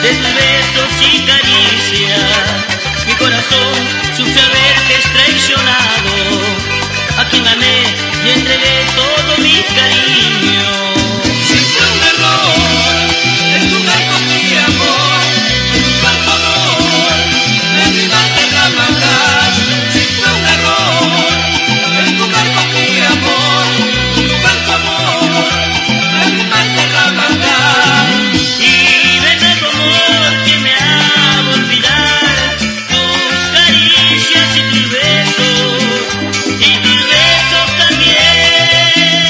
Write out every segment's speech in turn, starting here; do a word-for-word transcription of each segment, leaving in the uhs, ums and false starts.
de tus besos y caricias. Mi corazón sufre al ver que es traicionado, a quien amé y entregué todo mi cariño. Siempre un error en jugar con mi amor, en tu falso amor, me privaste la maldad. Siempre un error en jugar con mi amor, en tu falso amor, me privaste la maldad. Y ven tu amor que me haga olvidar tus caricias y tus besos, y tus besos también.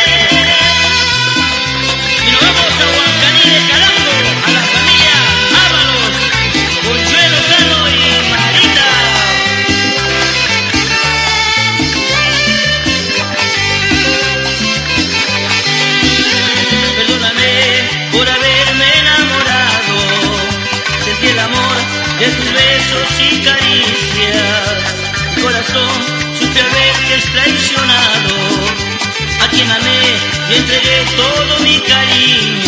Y nos vamos a Huancaní de Calambo, a la familia Ábalos, Consuelo Sano y Marita. Perdóname por haberme enamorado, sentí el amor de tus besos y caricias. Mi corazón sufre al ver que es traicionado, a quien amé y entregué todo mi cariño.